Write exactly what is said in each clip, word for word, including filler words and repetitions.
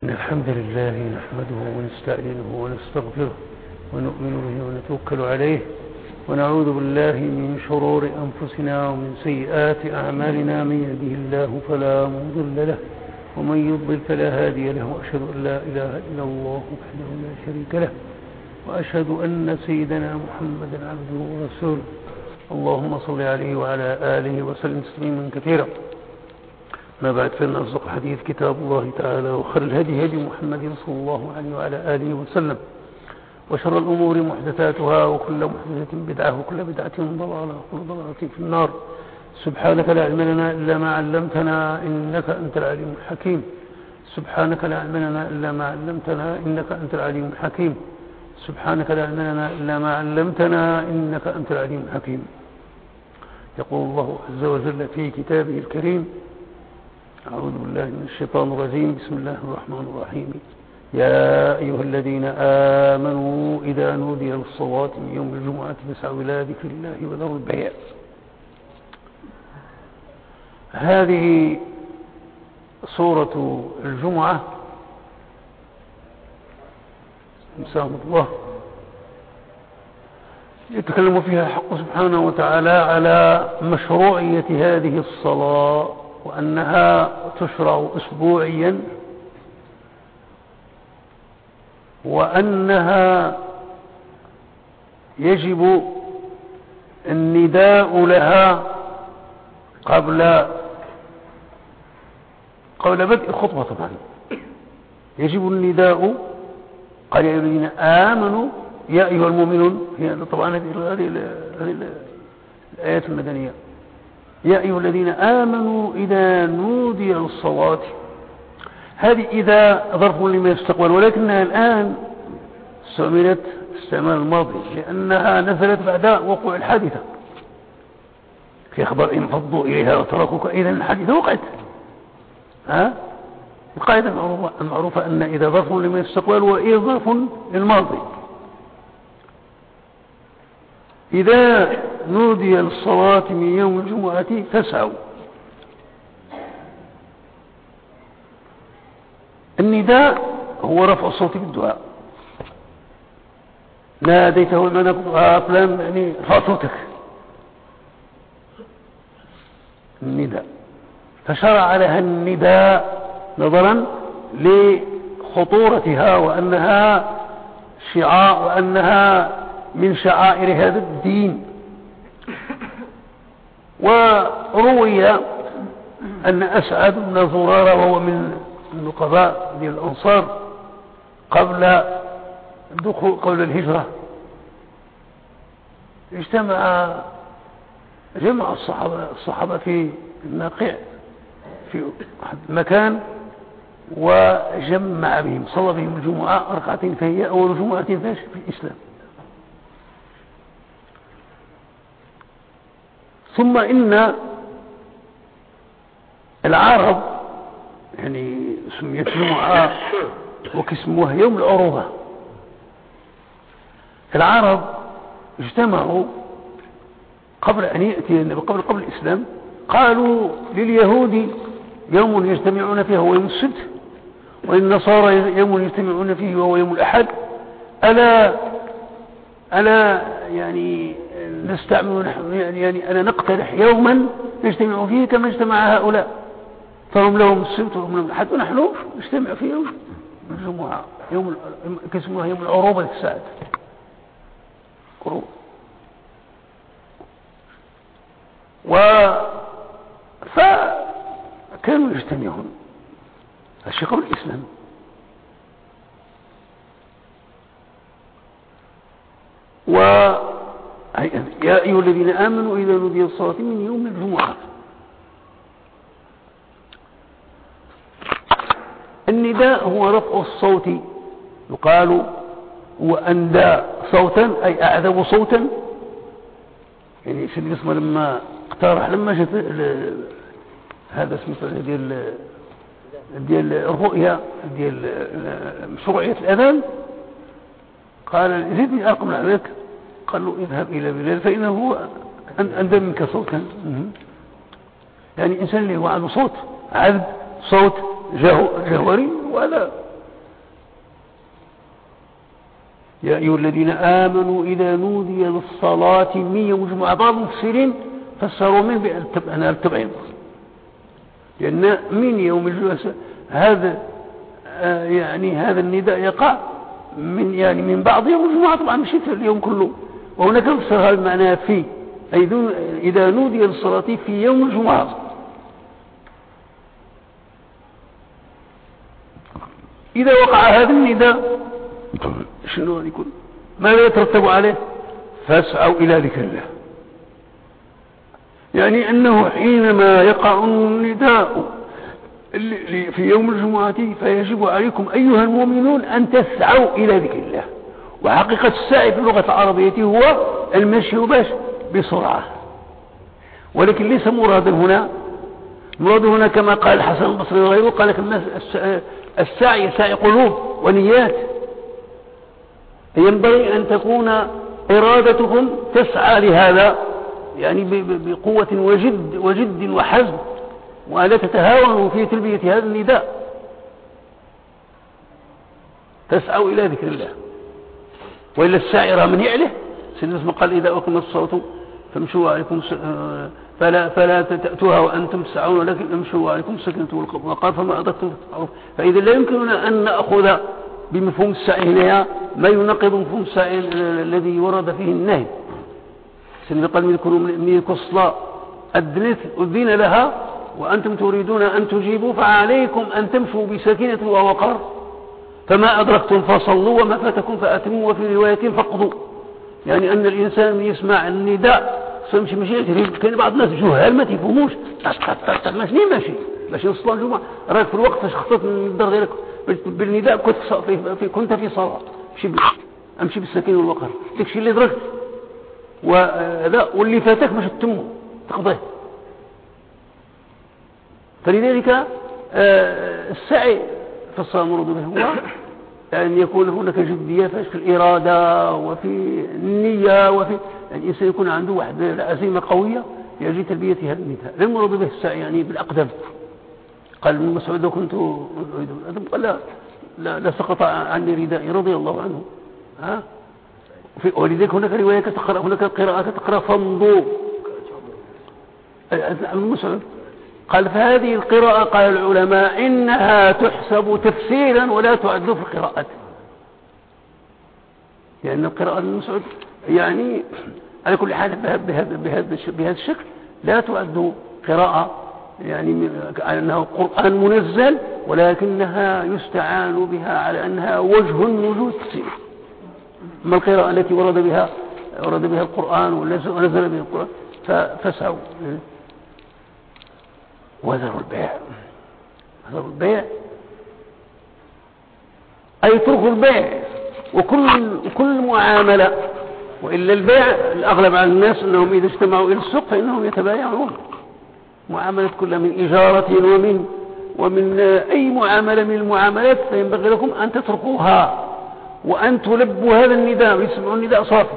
إن الحمد لله نحمده ونستعينه ونستغفره ونؤمن به ونتوكل عليه ونعوذ بالله من شرور أنفسنا ومن سيئات أعمالنا. من يهده الله فلا مضل له ومن يضلل فلا هادي له، وأشهد أن لا إله إلا الله وحده لا شريك له، وأشهد أن سيدنا محمدا عبده ورسوله. اللهم صل عليه وعلى آله وسلم تسليما كثيرا. ما بعد، فإن أصدق الحديث كتاب الله تعالى، وخير الهدي هدي محمد صلى الله عليه وعلى آله وسلم، وشر الأمور محدثاتها، وكل محدثة بدعة، وكل بدعة ضلالة، وكل ضلالة في النار. سبحانك لا علم لنا إلا ما علمتنا إنك أنت العليم الحكيم. سبحانك لا علم لنا إلا ما علمتنا إنك أنت العليم الحكيم. سبحانك لا علم لنا إلا ما علمتنا إنك أنت العليم الحكيم. يقول الله عز وجل في كتابه الكريم: أعوذ بالله من الشيطان الرجيم. بسم الله الرحمن الرحيم. يا أيها الذين آمنوا إذا نودي للصلاة من يوم الجمعة فاسعوا إلى ذكر الله وذروا البيع. هذه سورة الجمعة مساهم الله يتكلم فيها حق سبحانه وتعالى على مشروعية هذه الصلاة، وأنها تشرع أسبوعيا، وأنها يجب النداء لها قبل قبل بدء الخطبة. طبعا يجب النداء. قال: يا أيها الذين آمنوا، يا أيها المؤمنون. هي طبعا هذه الآيات المدنية. يا أيها الذين آمنوا إذا نودي للصلاة. هذه إذا ظرف لما يستقبل، ولكنها الآن استعملت استعمال الماضي لأنها نزلت بعد وقوع الحادثة. في خبر إن فضوا إليها وتركوك إذا الحادثة وقعت. ها؟ القاعدة المعروفة أن إذا ظرف لما يستقبل وإذا ظرف للماضي. إذا نودي للصلاة من يوم الجمعة فاسعوا. النداء هو رفع الصوت بالدعاء. ناديته المعنى فلان، يعني رفع صوتك. النداء، فشرع لها النداء نظرا لخطورتها، وأنها شعاع، وأنها من شعائر هذا الدين. وروي أن أسعد بن زرارة، وهو من النقباء ديال الأنصار قبل دخول قبل الهجرة، اجتمع جمع الصحابة, الصحابة في الناقع في مكان، وجمع بهم، صلى بهم الجمعة ركعتين، فهي أول جمعة في الإسلام. ثم إن العرب، يعني سميت جمعة وكسموها يوم العروبة. العرب اجتمعوا قبل أن يأتي النبي، قبل قبل الإسلام، قالوا لليهود يوم يجتمعون فيه وهو يوم السبت، وللنصارى يوم يجتمعون فيه وهو يوم الأحد. ألا ألا يعني نستعمل نحن، يعني, يعني ألا نقترح يوما نجتمع فيه كما اجتمع هؤلاء، فهم لهم السبت وهم لهم الأحد، ونحن نجتمع في يوم الجمعة، يوم كسموها يوم العروبة الساعة. و فكانوا يجتمعون الشيء قبل الإسلام. و يا أيها الذين آمنوا إذا نودي للصلاة من يوم الجمعة. النداء هو رفع الصوت، يقال هو أندى صوتا، أي أعذب صوتا. يعني سيدنا اسمه لما اقترح، لما جاء هذا اسمه ديال ديال الرؤيا ديال مشروعية الأذان، قال: زدني أرقم عليك. قال له: اذهب إلى بلال فإنه أندى منك صوتا. يعني إنسان اللي هو عنده صوت عذب، صوت جهوري، وهذا يا أيها الذين آمنوا إذا نودي للصلاة من يوم الجمعة. بعض المفسرين فسروا من التبعين، لأن من يوم الجمعة هذا آه يعني هذا النداء يقع من يعني من بعض يوم الجمعة، طبعا مش في اليوم كله. وهناك فسر هذا المعنى في أي إذا نودي للصلاة في يوم الجمعة. إذا وقع هذا النداء شنو يكون؟ ماذا يترتب عليه؟ فاسعوا إلى ذكر الله. يعني أنه حينما يقع النداء في يوم الجمعة فيجب عليكم أيها المؤمنون أن تسعوا إلى ذكر الله. وحقيقة السعي في اللغة العربية هو المشي باش بسرعة، ولكن ليس مرادا هنا. مراد هنا كما قال الحسن البصري وغيره، قال لك السعي سعي قلوب ونيات. ينبغي أن تكون إرادتكم تسعى لهذا، يعني بقوة وجد وجد وحزم، ولا تتهاونوا في تلبية هذا النداء. تسعوا إلى ذكر الله، وإلا السائر من يعله. سيدنا اسمه قال إذا أقمت الصلاة فامشوا عليكم فلا, فلا تأتوها وأنتم تسعون، ولكن امشوا عليكم سكنة. وقال فما أدركتم تسعون. فإذا لا يمكننا أن نأخذ بمفهوم السعي هنا ما ينقض مفهوم السعي الذي ورد فيه النهي. سيدنا قال من الصلاة أذنت أذن لها وأنتم تريدون أن تجيبوا فعليكم أن تمشوا بسكينة ووقار، فما أدركتم فصلوا وما فاتكم فأتموا، وفي رواية فقضوا. يعني أن الإنسان يسمع النداء سيمشي مشي يجري. كان بعض الناس جهال ما تفهموش ماشي ماشي ماشي نصلي الجمعة، راك في الوقت فاش خطط من الدار ديالك بالنداء كنت في كنت في صلاة، مشي امشي بالسكينة والوقار. داكشي اللي دركت ولا واللي فاتك باش تتمه تقضيه. فلذلك آه السعي في الصلاة المراد به هو أن يكون هناك جدية في الإرادة وفي النية، وفي يعني الإنسان يكون عنده واحد عزيمة قوية يجي تلبية هذا النداء. لا المراد به السعي يعني بالأقدام. قال ابن مسعود لو كنت أريد الأدب قال لا, لا, لا سقط عني ردائي رضي الله عنه. ها ولذلك هناك رواية تقرأ، هناك قراءة تقرأ فامضوا. ابن مسعود قال فهذه القراءة قال العلماء إنها تحسب تفسيرا ولا تعد في القراءة، لأن يعني القراءة ابن مسعود يعني على كل حال بهذا بهذا بهذا الشكل لا تعد قراءة، يعني على أنها قرآن منزل، ولكنها يستعان بها على أنها وجه من وجوه التفسير. أما القراءة التي ورد بها ورد بها القرآن ونزل بها القرآن ففسعوا. وذروا البيع. وذروا البيع أي اتركوا البيع وكل وكل معاملة. وإلا البيع الأغلب على الناس أنهم إذا اجتمعوا إلى السوق فإنهم يتبايعون. معاملة كلها من إجارة ومن ومن أي معاملة من المعاملات، فينبغي لكم أن تتركوها وأن تلبوا هذا النداء ويسمعوا النداء صافي.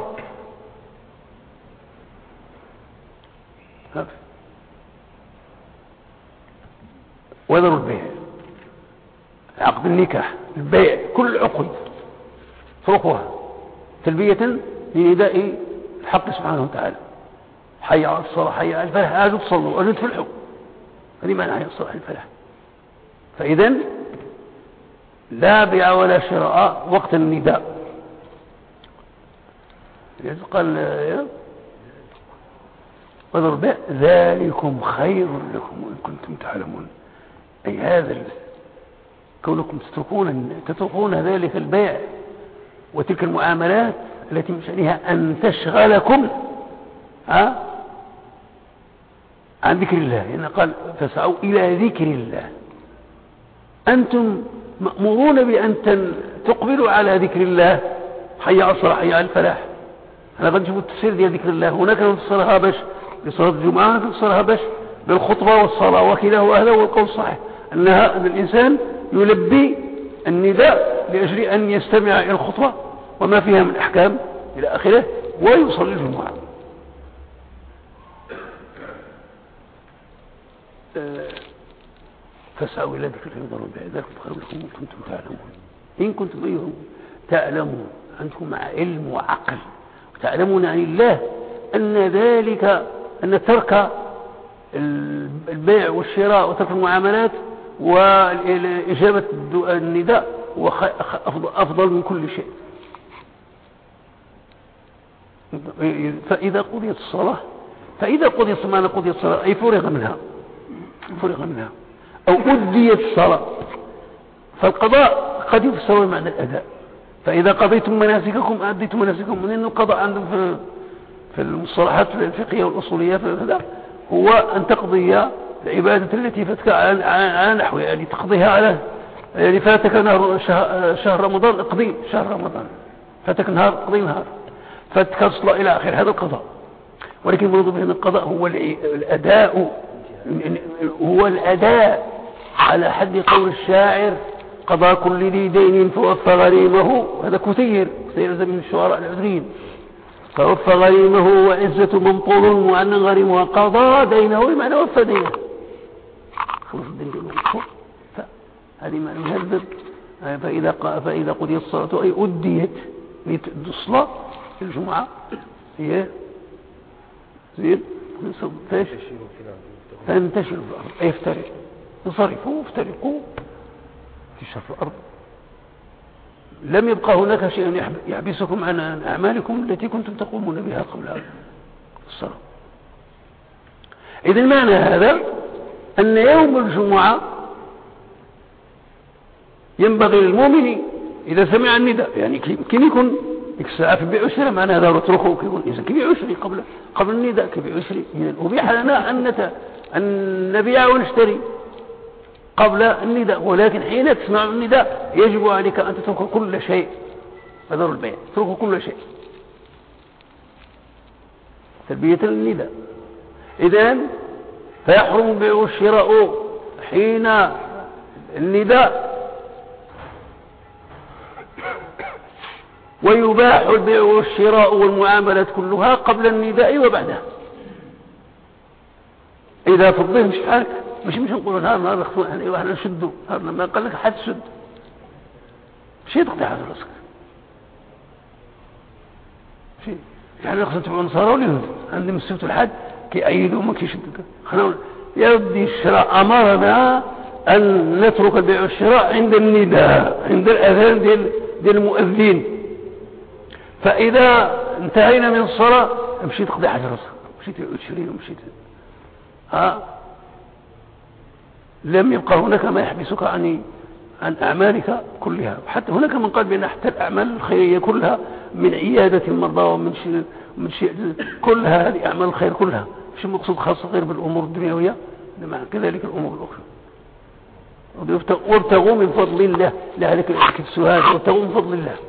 وذروا البيع، عقد النكاح، البيع، كل عقد اتركوها تلبية لنداء الحق سبحانه وتعالى. حي على الصلاة حي على الفلاح، أجوا تصلوا أجوا تفلحوا. هذه معنى حي على الصلاة حي الفلاح. فإذا لا بيع ولا شراء وقت النداء. قال يا وذروا البيع ذلكم خير لكم إن كنتم تعلمون. أي هذا كونكم تتركون تتركون ذلك البيع وتلك المعاملات التي من شأنها أن تشغلكم ها عن ذكر الله. يعني قال فسعوا إلى ذكر الله. أنتم مأمورون بأن تقبلوا على ذكر الله. حي على الصلاة حي على الفلاح. أنا بنشوف التفسير ديال ذكر الله. هناك نفسرها باش لصلاة الجمعة، هناك نفسرها باش بالخطبة والصلاة، وكلاه هذا هو القول الصحيح، أنها أن الإنسان يلبي النداء لأجل أن يستمع إلى الخطبة وما فيها من أحكام إلى آخره ويصلي الجمعة. فاسعوا إلى ذكر الله وذروا البيع ذلكم خير لكم إن كنتم تعلمون. إن كنتم أيهم تعلمون. أنتم مع علم وعقل وتعلمون عن الله أن ذلك أن ترك البيع والشراء وترك المعاملات وإجابة النداء هو أفضل من كل شيء. فإذا قضيت الصلاة فإذا قضيت ما قضيت الصلاة أي فرغ منها فرغ منها أو أديت الصلاة، فالقضاء قد يفسر معنى الأداء. فإذا قضيتم مناسككم أديتم مناسككم، من أن القضاء عندهم في في المصطلحات الفقهية والأصولية هذا هو أن تقضي العبادة التي فاتك على نحو، يعني تقضيها على، يعني فاتك نهار شهر رمضان اقضي شهر رمضان، فاتك نهار اقضي نهار، فاتك الصلاة إلى آخر، هذا القضاء. ولكن المراد به القضاء هو الأداء، هو الأداء على حد قول الشاعر: قضى كل ذي دين فوفى غريمه. هذا كثير كثير من الشعراء العذريين. فوفى غريمه وعزة ممطول وأن غريمها قضى دينه، بمعنى وفى دينه، خلص الدين دينه. هذه معنى مهذب. فإذا فإذا قضيت الصلاة أي أديت الصلاة الجمعة هي زين فايش فانتشروا في الأرض أي افترقوا، انصرفوا وافترقوا في شرف الأرض. لم يبقى هناك شيء يحبسكم عن أعمالكم التي كنتم تقومون بها قبل الصلاة. إذن معنى هذا أن يوم الجمعة ينبغي للمؤمن إذا سمع النداء، يعني كيف يكون الساعة في بيع وشراء، معنى هذا رتركه كيكون إذا كيف يشري قبل قبل النداء، كيف يشري. أبيح لنا أن نت أن نبيع ونشتري قبل النداء، ولكن حين تسمع النداء يجب عليك أن تترك كل شيء، فذر البيع، تترك كل شيء تلبية النداء. إذن فيحرم البيع والشراء حين النداء، ويباح البيع والشراء والمعاملات كلها قبل النداء وبعدها. إذا فضيه مش حالك، مش مش نقول نهار نهار اخوان ايوه احنا نشدوا نهار، لما قال لك حد تشد شيء تقطع على راسك شيء. يعني خصنا تبعوا النصارى واليهود عندهم السبت والحد كيأيدوا ما كيشدوا. خلونا يا ودي الشراء أمرنا أن نترك البيع والشراء عند النداء، عند الأذان ديال ديال المؤذن. فإذا انتهينا من الصلاة مشي تقضي حاجة راسك، مشي تشري ومشي ها، لم يبقى هناك ما يحبسك عن عن أعمالك كلها. حتى هناك من قال بأن حتى الأعمال الخيرية كلها من عيادة المرضى ومن شيء من شيء كلها هذه أعمال الخير كلها، مش مقصود خاصة غير بالأمور الدنيوية، مع كذلك الأمور الأخرى. وابتغوا من فضل الله، لذلك السؤال وابتغوا من فضل الله.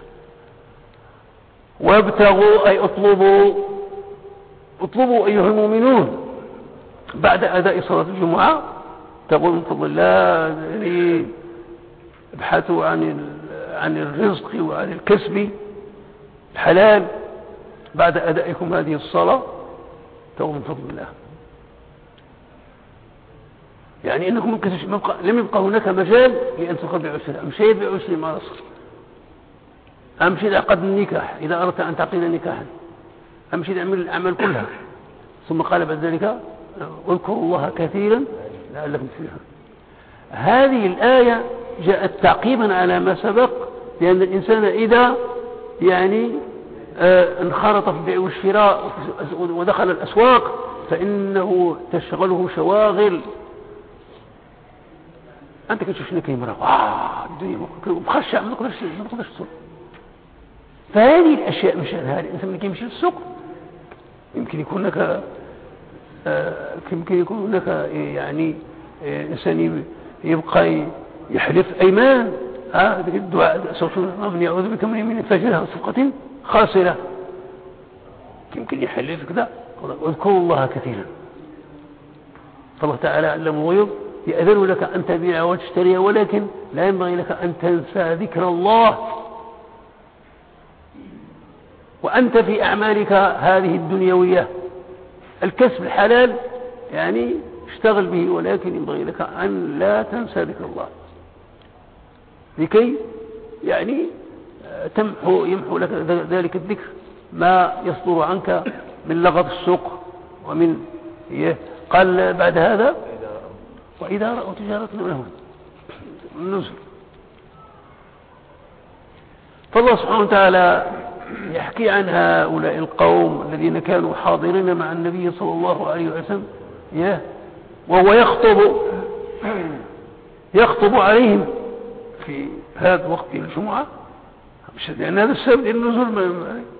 وابتغوا أي اطلبوا، اطلبوا أيها المؤمنون بعد أداء صلاة الجمعة، ابتغوا من فضل الله، يعني ابحثوا عن عن الرزق وعن الكسب الحلال بعد أدائكم هذه الصلاة، ابتغوا من فضل الله. يعني انكم لم يبقى هناك مجال لان تدخل بعشر، امشي بعشر ما رصر، امشي لعقد النكاح اذا اردت ان تعقد نكاحا، امشي لاعمل الاعمال كلها. ثم قال بعد ذلك اذكروا الله كثيرا لعلكم تفلحون. هذه الايه جاءت تعقيبا على ما سبق، لان الانسان اذا يعني آه انخرط في البيع والشراء ودخل الاسواق فانه تشغله شواغل. أنت كنت شوف كي مرة واو الدنيا مخشع ما نقدرش ما نقدرش تسوق. فهذه الأشياء مش هذه الإنسان اللي يمشي للسوق يمكن يكون لك آه يمكن يكون لك يعني آه إنسان يبقى يحلف أيمان ها آه الدعاء سوف يعوذ بك من يمين فجرها صفقة خاسرة، يمكن يحلف كذا. واذكروا الله كثيرا، فالله تعالى علم الغيوب يأذن لك أن تبيع وتشتري، ولكن لا ينبغي لك أن تنسى ذكر الله. وأنت في أعمالك هذه الدنيوية الكسب الحلال يعني اشتغل به، ولكن ينبغي لك أن لا تنسى ذكر الله لكي يعني تمحو يمحو لك ذلك الذكر ما يصدر عنك من لغط السوق ومن قال بعد هذا وإذا رأوا تجارة لهم النزل. فالله سبحانه وتعالى يحكي عن هؤلاء القوم الذين كانوا حاضرين مع النبي صلى الله عليه وسلم وهو يخطب يخطب عليهم في هذا وقت الجمعة، لأن هذا السبب النزول.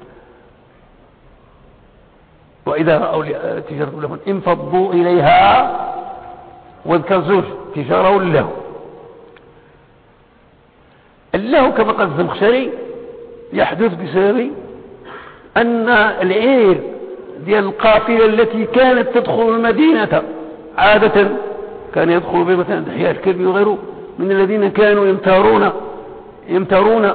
وإذا رأوا تجارة لهم انفضوا إليها، واذكر زوج تجارة له. اللهو كما قال الزمخشري يحدث بسبب أن العير ديال القافلة التي كانت تدخل المدينة عادة كان يدخل بها مثلا دحية الكلبي وغيره من الذين كانوا يمتارون يمتارون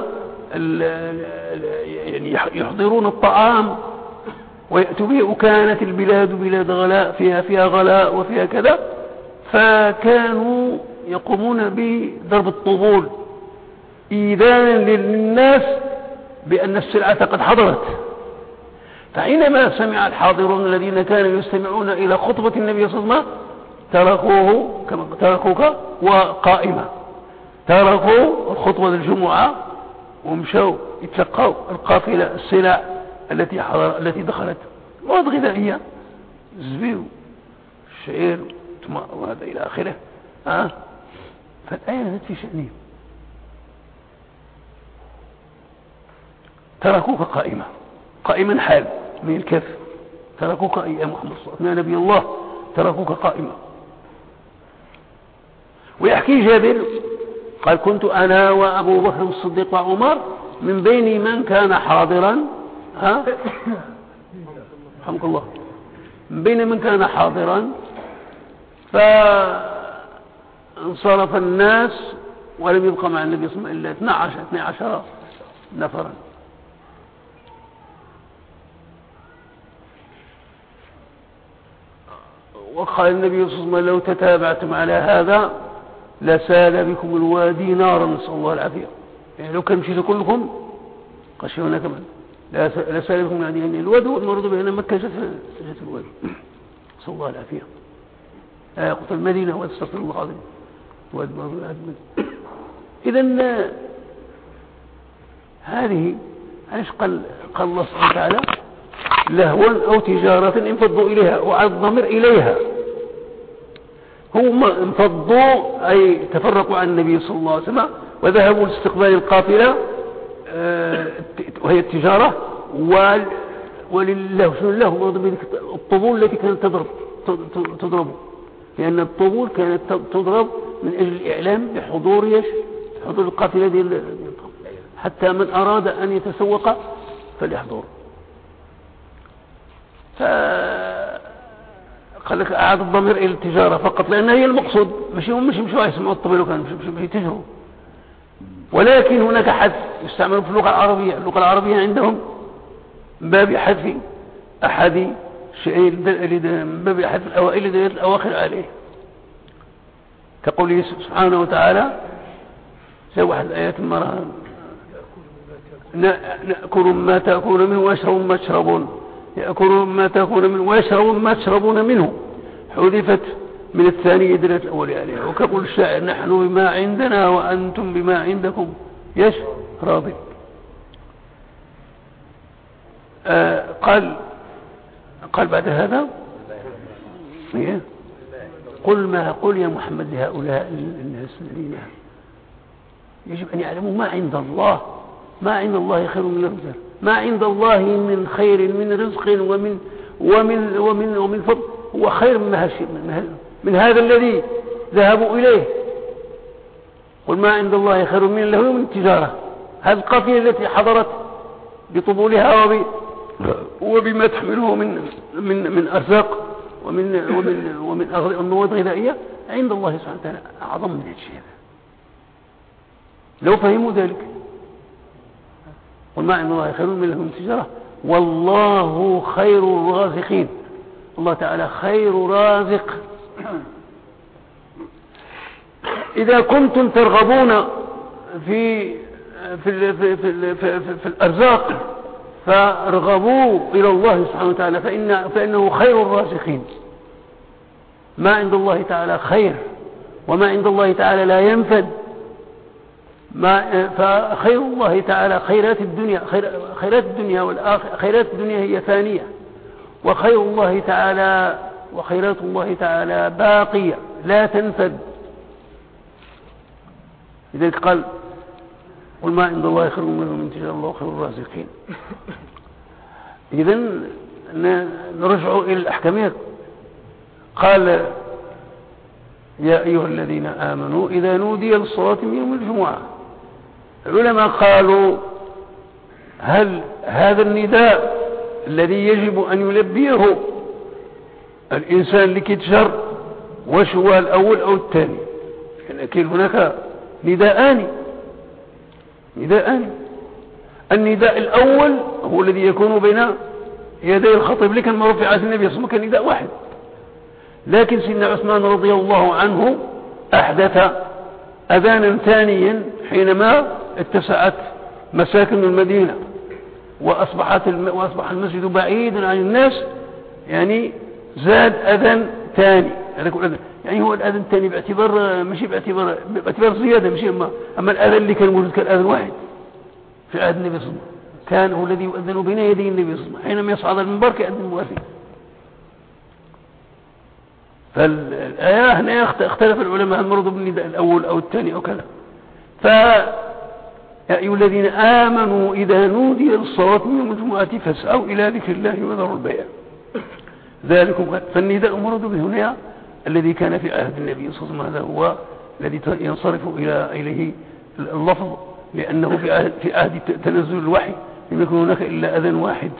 يعني يحضرون الطعام ويأتوا به، وكانت البلاد بلاد غلاء فيها فيها غلاء وفيها كذا، فكانوا يقومون بضرب الطبول إيذانا للناس بأن السلعة قد حضرت. فحينما سمع الحاضرون الذين كانوا يستمعون إلى خطبة النبي صلى الله عليه وسلم تركوه كما تركوك وقائمة، تركوا الخطبة الجمعة ومشوا يتلقوا القافلة السلع التي حضر التي دخلت، مواد غذائية، الزبيب، الشعير وهذا إلى آخره. أه؟ فالآية نزلت في شأنهم، تركوك قائمة، قائما حال من الكف، تركوك يا محمد صلى الله عليه وسلم يا نبي الله، تركوك قائمة. ويحكي جابر قال كنت أنا وأبو بكر الصديق وعمر من بين من كان حاضرا، ها رحمك الله، من بين من كان حاضرا، فانصرف الناس ولم يبقى مع النبي صلى الله عليه وسلم إلا اثني عشر نفرا. وقال النبي صلى الله عليه وسلم لو تتابعتم على هذا لسال بكم الوادي نارا، نسأل الله العافية. يعني لو كان مشيت كلكم قشونا كمان لسال بكم الوادي، يعني الوادي والمرض بين مكة جت الوادي، نسأل الله العافية. آه قلت المدينة واستغفر الله العظيم وادي مرض. إذن هذه علاش قال قال الله سبحانه وتعالى لهوا أو تجارة انفضوا إليها، وعاد الضمير إليها. هم انفضوا أي تفرقوا عن النبي صلى الله عليه وسلم وذهبوا لاستقبال القافلة وهي التجارة، ولله شنو له الطبول التي كانت تضرب تضرب لأن الطبول كانت تضرب من أجل الإعلام بحضور حضور القافلة دي، حتى من أراد أن يتسوق فليحضر. فقال لك أعاد الضمير إلى التجارة فقط لأنها هي المقصود، مش هم مش مش يسمعوا الطبيل وكان مش مش يتجروا، ولكن هناك حذف يستعمل في اللغة العربية. اللغة العربية عندهم باب حذف أحد شيء باب حذف الأوائل دلالة الأواخر عليه، كقوله سبحانه وتعالى زي واحد الآيات مرة نأكل ما تأكل منه ويشرب ما تشربون، يأكلون ما تأكلون منه ويشربون ما تشربون منه، حذفت من الثانية دلالة الأول عليها. وكقول الشاعر نحن بما عندنا وأنتم بما عندكم يش راضي. آه قال قال بعد هذا قل ما قل يا محمد لهؤلاء الناس الذين يجب أن يعلموا ما عند الله، ما عند الله خير من الرزق، ما عند الله من خير من رزق ومن ومن ومن ومن فضل هو خير من, من هذا الذي ذهبوا إليه. قل ما عند الله خير من اللهو ومن التجارة. هذه القافية التي حضرت بطبولها وب وبما تحمله من من من أرزاق ومن ومن ومن مواد غذائية عند الله سبحانه وتعالى أعظم من الشيء لو فهموا ذلك. قل ما عند الله خير من اللهو ومن التجارة والله خير الرازقين. الله تعالى خير رازق. إذا كنتم ترغبون في في, ال في, في, في, في, في الأرزاق فارغبوا إلى الله سبحانه وتعالى فإن فإنه خير الرازقين. ما عند الله تعالى خير، وما عند الله تعالى لا ينفد. ما فخير الله تعالى خيرات الدنيا، خير خيرات الدنيا والآخرة، خيرات الدنيا هي ثانية، وخير الله تعالى وخيرات الله تعالى باقية لا تنفد. لذلك قال قل ما عند الله خير من تجاه الله خير الرازقين. إذن نرجع إلى الأحكامية. قال يا أيها الذين آمنوا إذا نودي للصلاة من يوم الجمعة. العلماء قالوا هل هذا النداء الذي يجب أن يلبيه الإنسان لكتشر وش هو الأول أو الثاني؟ لكن هناك نداءان نداءان النداء الأول هو الذي يكون بين يدي الخطيب، لكن ما رفعت النبي صلى الله عليه وسلم كان نداء واحد. لكن سيدنا عثمان رضي الله عنه أحدث أذانا ثانيا حينما اتسعت مساكن المدينة وأصبحت الم... وأصبح المسجد بعيدا عن الناس، يعني زاد أذان ثاني. يعني هو الأذان الثاني باعتبار مش باعتبار باعتبار زيادة، مش أما أما الأذان اللي كان موجود كان أذان واحد في عهد النبي صلى الله عليه وسلم، كان هو الذي يؤذن بين يدي النبي صلى الله عليه وسلم حينما يصعد المنبر كأذن المؤذن. فالآية هنا اختلف العلماء هل مرض بالنداء الأول أو الثاني أو كذا. فيا أيها الذين آمنوا إذا نودي للصلاة من يوم الجمعة فاسعوا إلى ذكر الله وذروا البيع ذلكم. فالنداء مرض به هنا الذي كان في عهد النبي صلى الله عليه وسلم، هذا هو الذي ينصرف إلى إليه اللفظ، لأنه في عهد, في عهد تنزل الوحي لم يكن هناك إلا أذان واحد.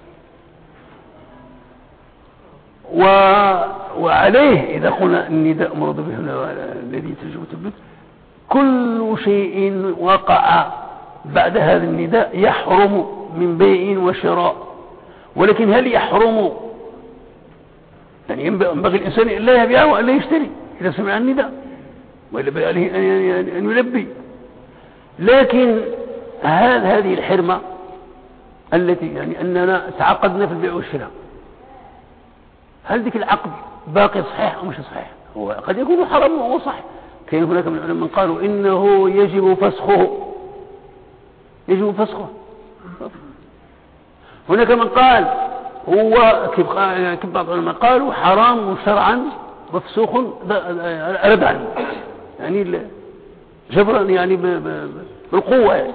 و... وعليه إذا قلنا النداء مرض به هنا الذي تجب تثبت كل شيء وقع بعد هذا النداء يحرم من بيع وشراء. ولكن هل يحرم يعني ينبغي الإنسان أن لا يبيع وأن لا يشتري إذا سمع النداء، وإلا عليه أن يلبي. لكن هذه الحرمة التي يعني أننا تعاقدنا في البيع والشراء، هل ذلك العقد باقي صحيح أو مش صحيح؟ هو قد يكون حرام وهو صحيح. كان هناك من العلماء من قالوا إنه يجب فسخه يجب فسخه هناك من قال هو كيف بعض العلماء قالوا حرام شرعا مفسوخ ردعا، يعني جبرا يعني بالقوة، يعني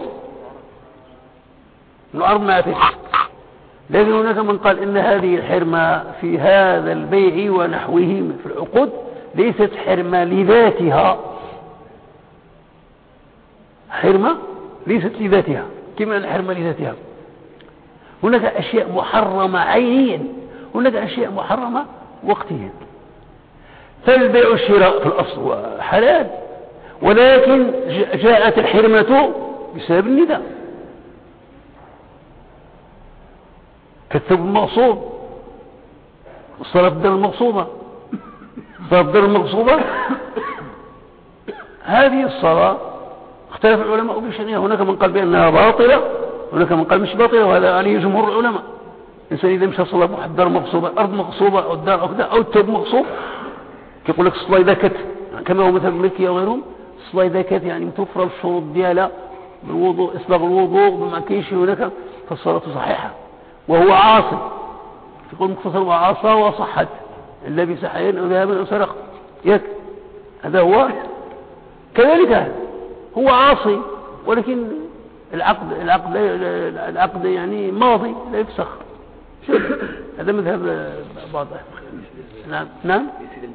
العرض ما فيه. لكن هناك من قال إن هذه الحرمة في هذا البيع ونحوه في العقود ليست حرمة لذاتها، حرمة ليست لذاتها. كما الحرمة لذاتها هناك أشياء محرمة عينيا، هناك أشياء محرمة وقتيا. فالبيع والشراء في الأصل حلال، ولكن جاءت الحرمة بسبب النداء كالثوب المغصوب والصلاة الدار المغصوبة. الصلاة الدار المغصوبة هذه الصلاة اختلف العلماء بشأنها، هناك من قال بأنها باطلة، هناك من قال مش باطلة، وهذا عليه جمهور العلماء. الإنسان إذا مشى صلى واحد الدار مغصوبة، الأرض مغصوبة أو الدار أو كذا أو الثوب مغصوب، كيقول لك الصلاة إذا كانت كما هو مثل الملكية وغيرهم، الصلاة إذا كانت يعني متوفرة الشروط ديالها بالوضوء، إسباغ الوضوء بما كاينش هناك، فالصلاة صحيحة. وهو عاصي يقول مختصر وعصى وصحت إلا بسحيين أو ذهب أو سرق، يك هذا هو كذلك هو عاصي، ولكن العقد العقد العقد يعني ماضي لا يفسخ. هذا مذهب بعض. نعم نعم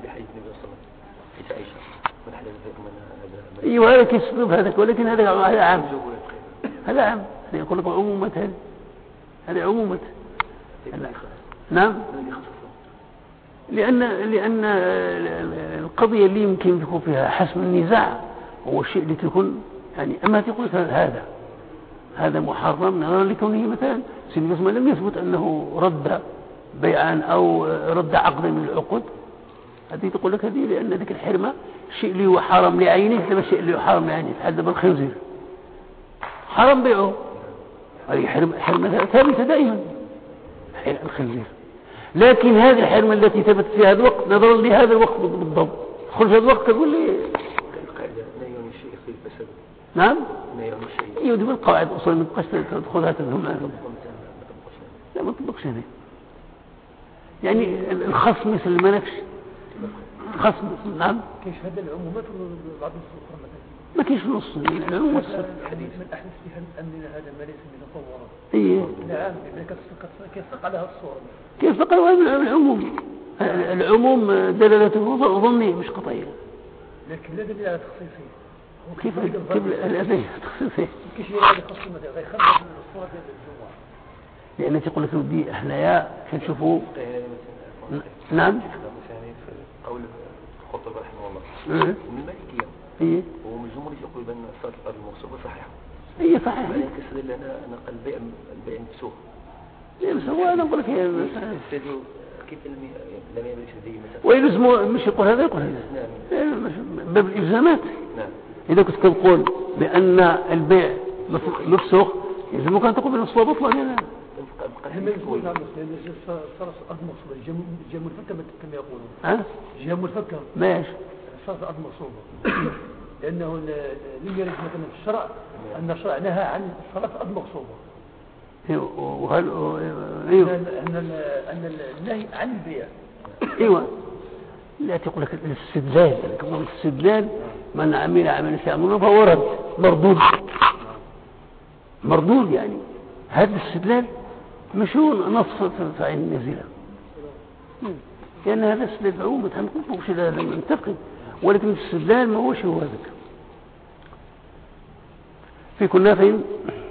ايوه هذا كيسبب هذاك، ولكن هذا هذا عام، هذا عام يقول لك عمومة، هذه هذه عمومة. نعم لأن لأن القضية اللي يمكن تكون فيها حسم النزاع هو الشيء اللي تكون يعني أما تقول هذا هذا محرم نظرا لكونه مثلا سيدنا عثمان لم يثبت أنه رد بيعا أو رد عقدا من العقود، هذه تقول لك هذه لأن ذلك الحرمة الشيء اللي هو حرام لعينه كما الشيء اللي هو حرام لعينه، حد بالخنزير حرام بيعه، هذه حرمة حرمة ثابتة دائما الخنزير. لكن هذه الحرمة التي ثبت في هذا الوقت نظرا لهذا الوقت بالضبط، خرج هذا الوقت تقول لي نعم ايوه دي بالقواعد اصلا ما تبقاش تدخلها تفهم معك. لا ما تطبقش هنا، يعني الخصم مثل المنكش خصم. نعم كيف هذا العمومات بعض الصور ما كاينش نص العموم الحديث من احدث فيها ان هذا ما ليس متصورا. اي نعم كيف على الصور كيف فقط العموم. العموم دلالته ظنيه مش قطعيه، لكن لا دليل على تخصيصيه. كيف كيف الأدية تخصيصيه؟ كيف يراد خصم مثلا غير خمسة من الصور ديال الجمعة؟ لأن تقول لك ودي احنا يا كنشوفوا. نعم قول الخطيب رحمه الله من المالكية ايه ومن الجمهور يقول بأن صلاة الأرض المغصوبة صحيحة. ايه صحيح. بعدين كسر لنا أنا قال البيع البيع مفسوح. ايه بس هو أنا أقول لك كيف لم لم يملك لديه مثلا. ويلزموا مش يقول هذا يقول هذا. نعم. باب الإلزامات. نعم. إذا كنت تقول بأن البيع مفسوح يلزمك أن تقول بالمصلوب بطلع لنا. هم يقولون نعم لأن صارت الأرض مغصوبة جهة ملفكة كما يقولون. ها؟ جهة ملفكة. ماشي. صارت الأرض مغصوبة. لأنه لم يرد مثلا في الشرع أن الشرع نهى عن صلاة الأرض مغصوبة. وهل ايوه ان ان النهي عن البيع. ايوه لا تقول لك الاستدلال، يقول الاستدلال من عمل عملا سيعمله فهو رد مردود مردود. يعني هذا الاستدلال مش هو نص في عين النزيله، لان هذا استدلال عموما ما هوش لازم ننتقد، ولكن الاستدلال ما هوش هو هذاك. في كنا فين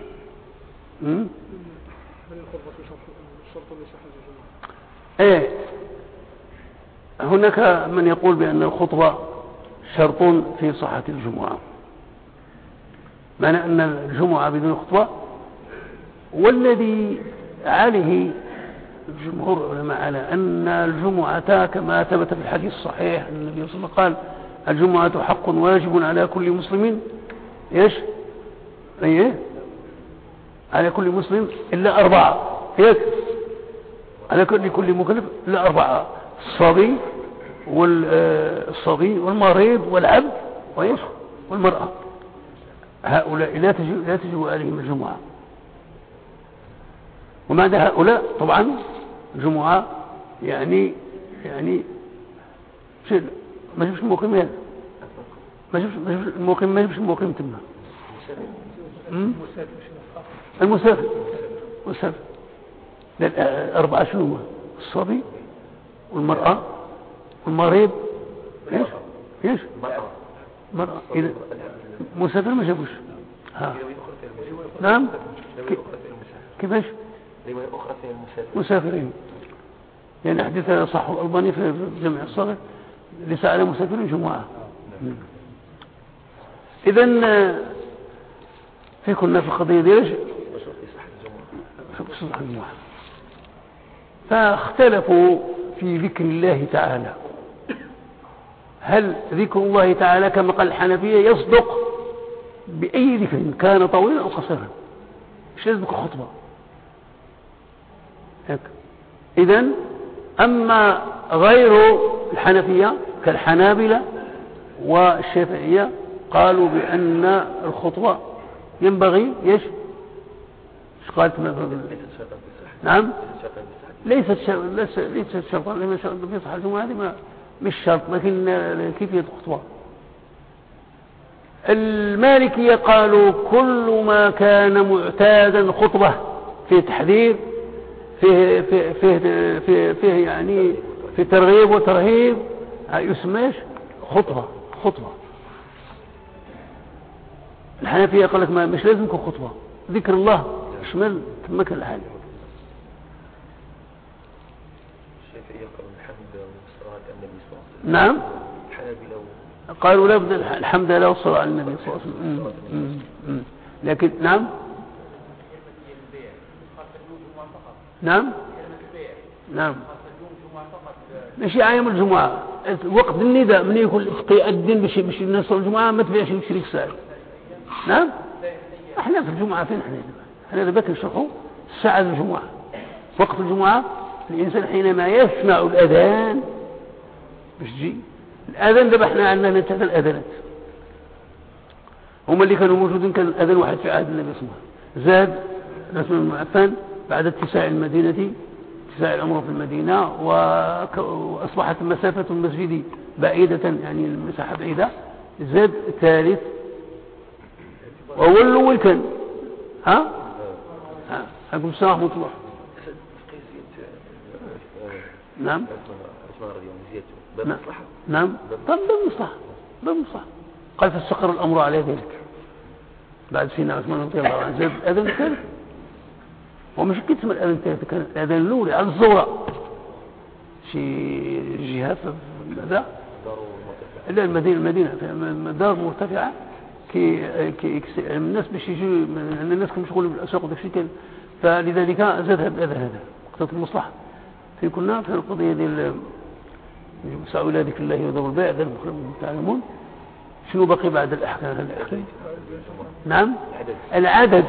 ايه هناك من يقول بأن الخطبة شرط في صحة الجمعة، معنى أن الجمعة بدون خطبة، والذي عليه الجمهور العلماء على أن الجمعة كما ثبت في الحديث الصحيح أن النبي صلى الله عليه وسلم قال الجمعة حق واجب على كل مسلم ايش ايه على كل مسلم إلا أربعة هيك على كل كل مكلف إلا أربعة: الصبي والصبي والمريض والعبد وإيش والمرأة. هؤلاء لا تجب لا تجب عليهم الجمعة. وماذا هؤلاء طبعا الجمعة يعني يعني شيء ما يجبش المقيم هذا ما يجبش المقيم ما يجبش المقيم تما المسافر مسافر. أربعة شنو؟ الصبي والمرأة والمريض ايش ايش مرأة. إذا مسافر ما جابوش. ها نعم كيفاش مسافرين، يعني حديث صح الألباني في جمع الصغير ليس على مسافرين جمعة. إذن في كنا في القضية دي ليش في صحة الجمعة. فاختلفوا في ذكر الله تعالى، هل ذكر الله تعالى كما قال الحنفية يصدق بأي ذكر كان طويلا أو قصيرا، مش لازم يكون خطبة. إذن أما غير الحنفية كالحنابلة والشافعية قالوا بأن الخطبة ينبغي ايش ايش قالت نعم ليست ليست شرطا لما في صحة الجمعة هذه ما مش شرط، لكن كيفية الخطبة. المالكية قالوا كل ما كان معتادا خطبة فيه تحذير فيه فيه فيه, فيه, فيه يعني في ترغيب وترهيب يسميش خطبة خطبة. الحنفية قال لك ما مش لازم يكون خطبة، ذكر الله يشمل تمكن الحال. الشافعية قالوا الحمد والصلاة على النبي صلى الله عليه وسلم. نعم الحنابلة قالوا لا بد الحمد لله والصلاة على النبي صلى الله عليه وسلم. لكن نعم نعم نعم ماشي يوم الجمعة وقت النداء من يكون يأذن باش باش الناس الجمعة ما تبيعش يشريك ساعة. نعم احنا في الجمعة فين احنا احنا ذبت نشرحه الساعة الجمعة وقت الجمعة الإنسان حينما يسمع الأذان مش جي الأذان ذبحنا عندنا نتهدى الأذانات هم اللي كانوا موجودين كان الأذان واحد في عهد النبي صلى الله عليه وسلم زاد عثمان بن عفان بعد اتساع المدينة اتساع الأمر في المدينة وأصبحت مسافة المسجد بعيدة يعني المساحة بعيدة زاد الثالث وهو الأول كان ها ها أقول السلام ورحمة الله نعم نعم نعم طب بالمصلحة بالمصلحة قال فاستقر الأمر على ذلك بعد سيدنا عثمان رضي الله عنه زاد الأذان الثالث ومش كتم الأذان الثالث كان الأذان الأولى على الزورة شي جهات ماذا إلا المدينة المدينة دار مرتفعة كي كي الناس باش يجوا الناس كانوا مشغولين بالأسواق وداك الشيء كان فلذلك زاد هذا الأذان هذا وقت المصلحة في كنا في القضية ديال سعوا إلى ذكر الله وذروا البيع ذا تعلمون شنو بقي بعد الأحكام الأحكام نعم العدد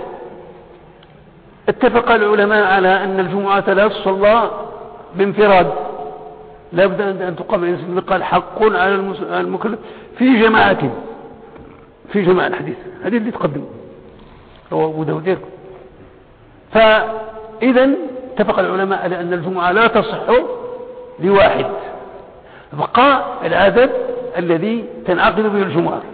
اتفق العلماء على أن الجمعة لا تصلى بانفراد لا بد أن تقام الإنسان قال حق على المكلف في جماعة في جماعة الحديث هذه اللي تقدم هو أبو داود فإذا اتفق العلماء على أن الجمعة لا تصح لواحد بقى العدد الذي تنعقد به الجمعة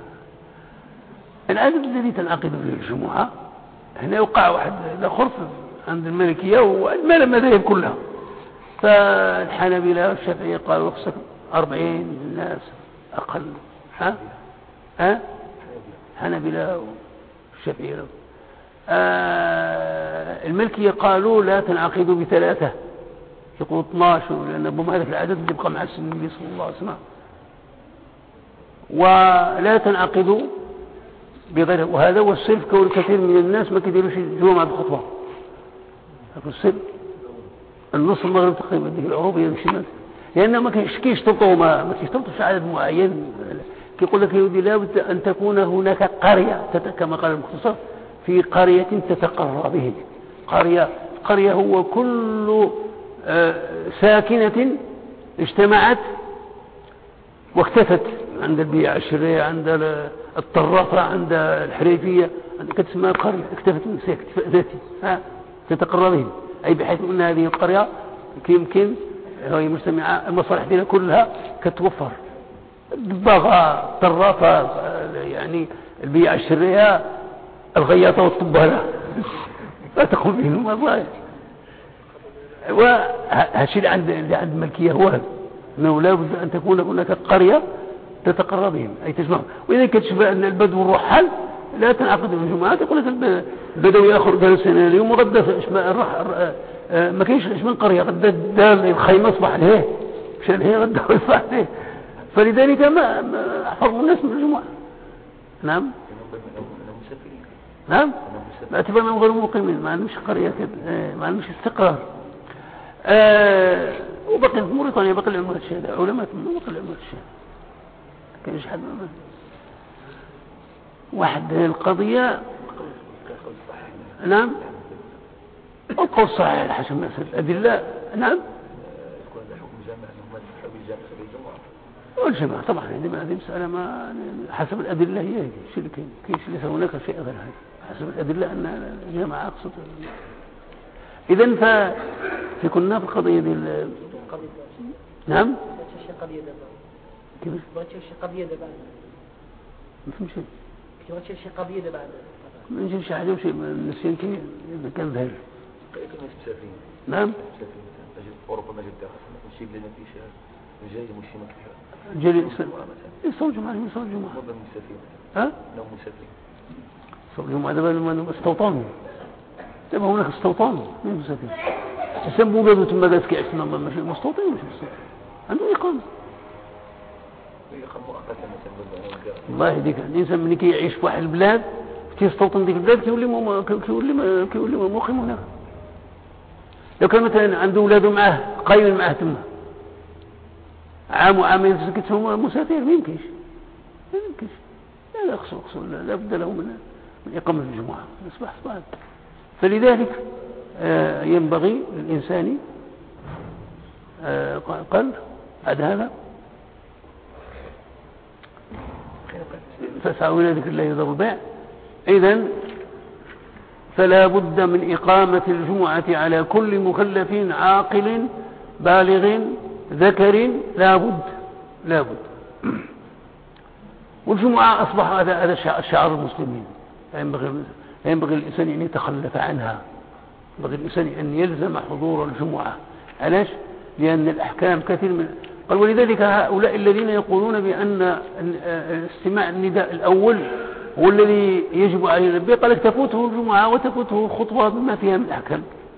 العدد الذي تنعقد به الجمعة هنا يوقع واحد خرف عند المالكية والمذاهب كلها فالحنابلة والشافعية قالوا خصك أربعين الناس أقل ها ها حنابلة والشافعية آه المالكية قالوا لا تنعقد بثلاثة يقول اثناشر لأن أبو مالك العدد اللي يبقى مع النبي صلى الله عليه وسلم ولا تنعقد بغيره وهذا هو السر في كون كثير من الناس ما كيديروش الجمعة بخطوة هذا السر النص المغرب تقريبا ديك العروبية والشمال لأنه ما كيشترطوا ما ما كيشترطوش عدد معين كيقول لك يودي لابد أن تكون هناك قرية كما قال المختصر في قرية تتقرى به قرية قرية هو كل ساكنة اجتمعت واختفت عند البيع الشرية عند الطرافة عند الحريفية كتسمى قرية اختفت من اكتفاء ذاتي تتقرى بهم أي بحيث أن هذه القرية يمكن هي مجتمعة المصالح ديالها كلها كتوفر الدباغة الطرافة يعني البيع الشرية الغياطة والطبالة لا تقوم بهم المصالح وهالشيء اللي عند اللي عند الملكية هو أنه لا بد أن تكون هناك قرية تتقرى بهم أي تجمعهم وإذا كتشوف أن البدو الرحال لا تنعقد الجمعات يقول لك البدوي يأخذ درسنا اليوم وغدا ما كاينش من قرية غدا دار الخيمة أصبح له مشى له غدا ويصبح له فلذلك ما حفظوا الناس من الجمعة نعم نعم باعتبار أنهم غير مقيمين ما عندهمش قرية ما عندهمش استقرار آه وبقي في موريتانيا بقي العلماء الشهداء علماء بقي العلماء الشهداء كاينش حد ما واحد القضية نعم القول صحيح حسب مسألة الأدلة نعم والجماعة طبعا هذه مسألة ما حسب الأدلة هي هذه شيء اللي كاين كاينش ليس هناك شيء غير هذا حسب الأدلة أن الجماعة أقصد إذن ففي كنا في القضية دي نعم كيف بغيت شي قضيه دابا ما فهمتش بغيت شي قضيه دابا ما نجيب شي حاجه وشي النسيان كي كان ظاهر لقيت الناس مسافرين نعم مسافرين اجي اوروبا ما جد داخل نمشي بلاد ما فيش جاي مشي ما كثير جاي يصوم جمعه يصوم جمعه مو مسافرين ها نو مسافرين صوم جمعه دابا استوطنوا دابا هناك استوطنوا من مسافرين يسموا بلاد تما داس كيعسنا ماشي مستوطن ماشي مستوطن عنده اقامه الله يهديك الانسان ملي كيعيش في واحد البلاد كيستوطن ديك البلاد كيولي مو... كيولي كيولي مقيم هناك لو كان مثلا عنده ولادو معاه قايم معاه تما عام وعامين كتهم مسافر ما يمكنش ما يمكنش لا لا خصو خصو لا بد له من من إقامة الجمعة أصبح صعب. فلذلك ينبغي للإنسان قال بعد هذا فاسعوا إلى ذكر الله وذروا البيع. إذن فلا بد من إقامة الجمعة على كل مكلف عاقل بالغ ذكر، لا بد لا بد. والجمعة أصبح هذا شعار المسلمين، لا ينبغي لا ينبغي الإنسان أن يتخلف عنها، ينبغي الإنسان أن يلزم حضور الجمعة. علاش؟ لأن الأحكام كثير من قال. ولذلك هؤلاء الذين يقولون بأن استماع النداء الأول هو الذي يجب عليه النبي، قال لك تفوته الجمعة وتفوته الخطبة بما فيها من الأحكام.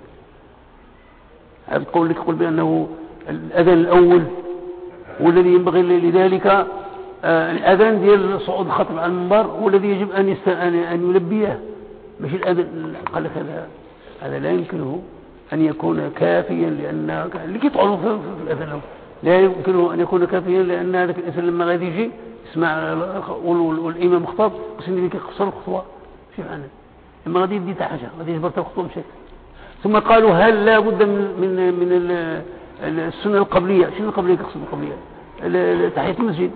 هذا القول لك يقول بأنه الأذان الأول هو الذي ينبغي لذلك آه الأذان ديال صعود الخطب على المنبر هو الذي يجب أن يست... أن يلبيه، مش الأذان. قال لك هذا هذا لا يمكنه أن يكون كافيا، لأن اللي كيطعنوا في الأذان الأول لا يمكنه أن يكون كافيا، لأن هذاك الإنسان لما غادي يجي يسمع والإمام مخطب بس اللي كيقصر الخطوة شي معنى لما غادي يدي حاجة غادي يجبر الخطوة مشات. ثم قالوا هل لا بد من من من السنة القبلية؟ شنو القبلية؟ كيقصد القبلية تحية المسجد.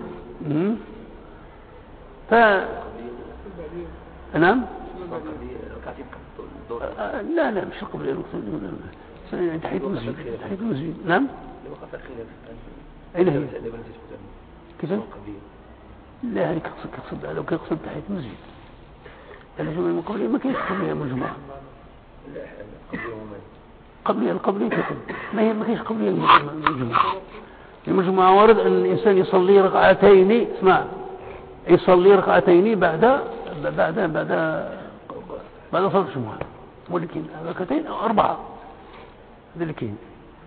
ف نعم لا لا مش القبلية، تحية المسجد تحية المسجد. نعم أين هي؟ كيف؟ لا هذه كيقصد لو كيقصد تحية المسجد. أنا جمعة من قبلية ما كاينش قبلية من الجمعة. قبلية القبلية كيقصد ما هي ما كاينش قبلية من الجمعة. من الجمعة ورد أن الإنسان يصلي ركعتين، اسمع، يصلي ركعتين بعد بعد بعد بعد صلاة الجمعة، ولكن ركعتين أو أربعة هذا اللي كاين.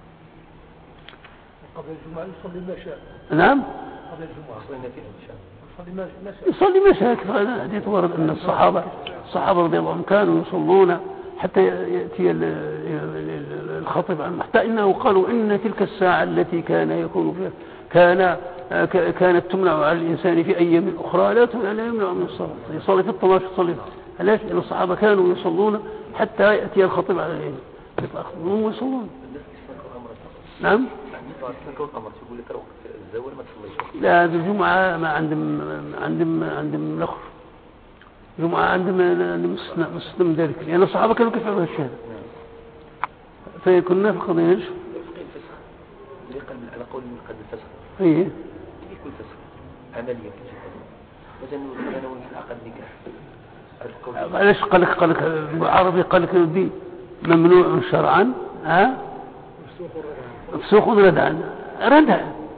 قبل الجمعة يصلي ما شاء. نعم قبل الجمعة يصلي ما شاء. هذا حديث ورد أن الصحابة الصحابة رضي الله عنهم كانوا يصلون حتى يأتي الخطيب عنه، حتى إنه قالوا إن تلك الساعة التي كان يكون فيها كان كانت تمنع على الإنسان في أيام أخرى لا لا يمنع من الصلاة، يصلي في الطواف يصلي. علاش؟ لأن الصحابة كانوا يصلون حتى يأتي الخطيب على العين هم يصلون. نعم لا هذه الجمعة ما عندهم عندهم عندهم الأخر جمعة عندهم مستثنى مستثنى من ذلك، لأن الصحابة كانوا كيفعلوا هالشيء. فكنا في قضية ايش؟ على قول من قد الفسخ. ايه يكون فسخ عمليا مثلا انا والعقد نكاح. علاش قال لك قال لك العربي قال لك دي ممنوع شرعا ها فسوق ردعا ردع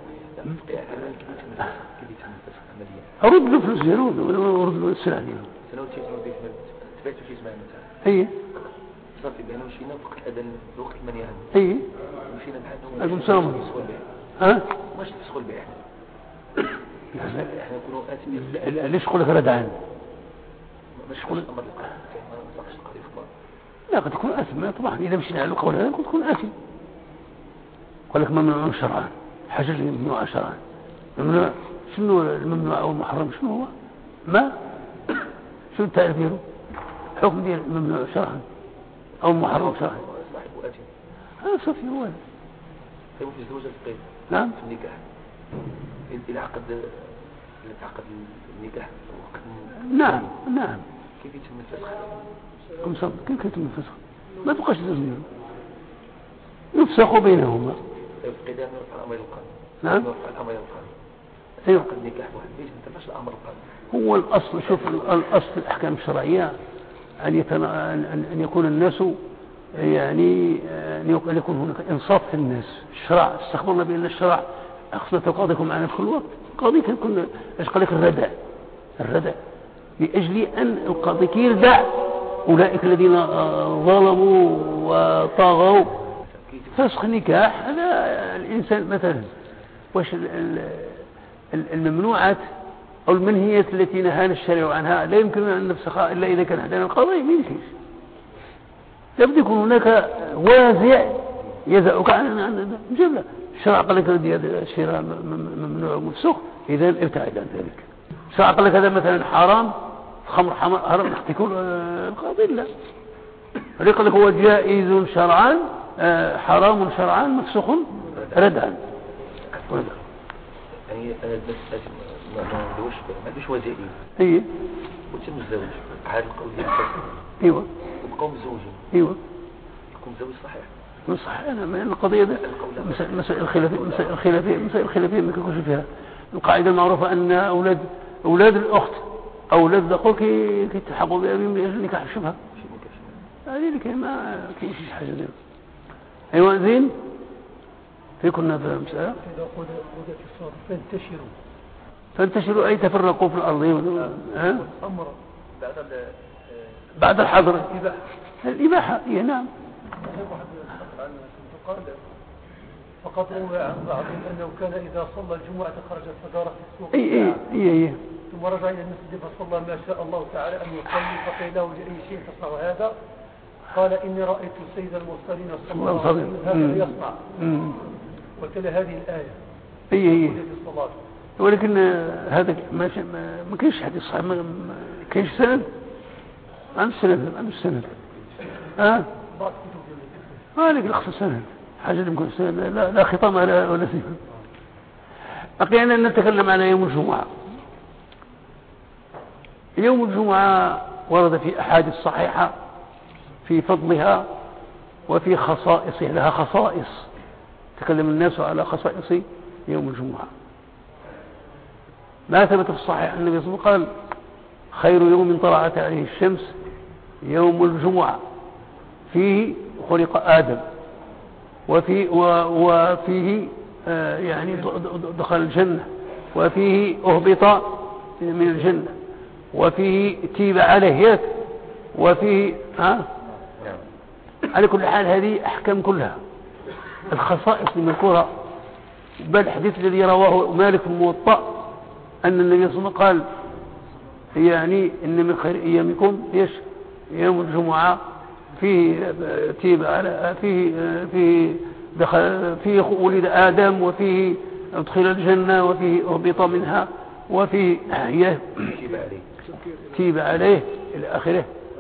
أرد له فلوس يرود ورد له السلعة ديالو. تبعت في اسمها مثلا. أيه. صافي بأنه مشينا وقت الأذان وقت المنيان. أيه. مشينا بحال. أقول سلام. ها؟ ماش تدخل به إحنا. إحنا نكونوا آثمين. ليش يقول لك ردعان؟ مش يقول أمر القلب. ما نطلقش القضية في الله. لا قد تكون آثم طبعا إذا مشينا على القول هذا قد تكون آثم. قال لك ممنوع شرعا حاجة اللي ممنوع شرعا. ممنوع شنو الممنوع أو المحرم شنو هو؟ ما شو التعريف ديالو؟ حكم ديال الممنوع شرعا أو المحرم شرعا. صاحب آثم. هذا صافي هو. طيب في الزواج الفقهي. نعم. في النكاح. إذا عقد إذا عقد النكاح وقت. نعم نعم. كيف يتم الفسخ؟ كم صب كيف يتم الفسخ؟ ما تبقاش تزوير. يفسخ بينهما. طيب قدام يرفع الأمر القانون. نعم. يرفع الأمر القانون. أيوة. عقد النكاح واحد ليش ما ترفعش الأمر القانون؟ هو الأصل شوف الأصل الأحكام الشرعية أن يتنا أن أن يكون الناس يعني أن يكون هناك إنصاف في الناس. الشرع استخبرنا بأن الشرع أخذنا تقاضيكم معنا في كل وقت. قاضي كان إيش قال لك الردع الردع لأجل أن القاضي يردع أولئك الذين ظلموا وطاغوا. فسخ النكاح هذا الإنسان مثلا واش الممنوعات أو المنهيات التي نهانا الشرع عنها لا يمكن أن نفسخها إلا إذا كان عندنا القضاء ما يمكنش. لابد يكون هناك وازع يزعك عن جملة. الشرع قال لك هذا الشراء ممنوع ومفسوخ إذا ابتعد عن ذلك. الشرع قال لك هذا مثلا حرام الخمر حرام تكون القاضي لا، يقول لك هو جائز شرعا حرام شرعا مفسوخ ردعا. يعني انا بس ما عندوش ما عندوش وزائي ايه وانت متزوج هذا القول ديالك ايوه وبقاو متزوجين ايوه يكون زوج صحيح مش صحيح. انا من القضيه ده مسائل الخلافيه مسائل الخلافيه مسائل الخلافيه ما كيكونش فيها القاعده المعروفه ان اولاد اولاد الاخت اولاد الاخوك كيتحقوا بابيهم لاجل نكاح الشبهه. هذه اللي كاين ما كاينش شي حاجه ديال. ايوا زين في كنا في المساله اذا قلت قلت الصوت فانتشروا فانتشروا اي تفرقوا في الارض. ها امر بعد بعد الحظر الاباحه الاباحه هي نعم. فقد روى عن بعضهم انه كان اذا صلى الجمعه خرج فدار في السوق اي اي اي اي ثم رجع الى المسجد فصلى ما شاء الله تعالى ان يصلي فقيل له لاي شيء تصنع هذا؟ قال اني رايت سيد المرسلين صلى الله عليه وسلم هكذا يصنع. وكل هذه الايه اي اي في الصلاه. ولكن هذا ما ما كاينش حديث صحيح ما كاينش سند عن السند عن السند اه بعض كتب اه لك الاخص السند حاجه يمكن لا لا خطام ولا ولا سيف. أحيانا نتكلم عن يوم الجمعة. يوم الجمعة ورد في أحاديث صحيحة في فضلها وفي خصائصها، لها خصائص تكلم الناس على خصائص يوم الجمعة. ما ثبت في الصحيح أن النبي صلى الله عليه وسلم قال خير يوم طلعت عليه الشمس يوم الجمعة فيه خلق آدم وفي وفيه آه يعني دخل الجنة وفيه أهبط من الجنة وفيه تيب عليه وفيه ها على كل حال هذه أحكام كلها الخصائص المذكورة. بل الحديث الذي رواه مالك في الموطأ أن النبي صلى الله عليه وسلم قال يعني إن من خير أيامكم ايش يوم الجمعة فيه تيب على فيه فيه دخل فيه ولد آدم وفيه ادخل الجنة وفيه أهبط منها وفيه تيب عليه إلى آخره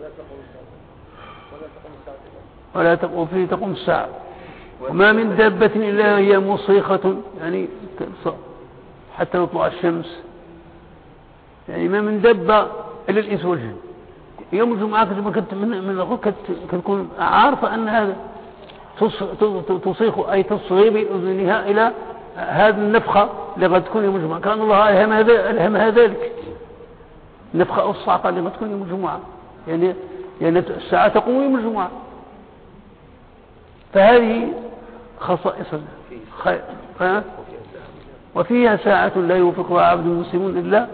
ولا تقوم فيه تقوم الساعة وما من دابة إلا هي مصيخة يعني حتى تطلع الشمس يعني ما من دابة إلا الإنس والجن. يوم الجمعة كنت من من أخوك كتكون عارفة أن هذا تصيخ أي تصغي بأذنها إلى هذه النفخة اللي قد تكون يوم الجمعة. كان الله ألهم هذا ألهمها ذلك النفخة الصعقة اللي قد تكون يوم الجمعة يعني يعني الساعة تقوم يوم الجمعة. فهذه خصائص خير وفيها ساعة لا يوفقها عبد المسلمون إلا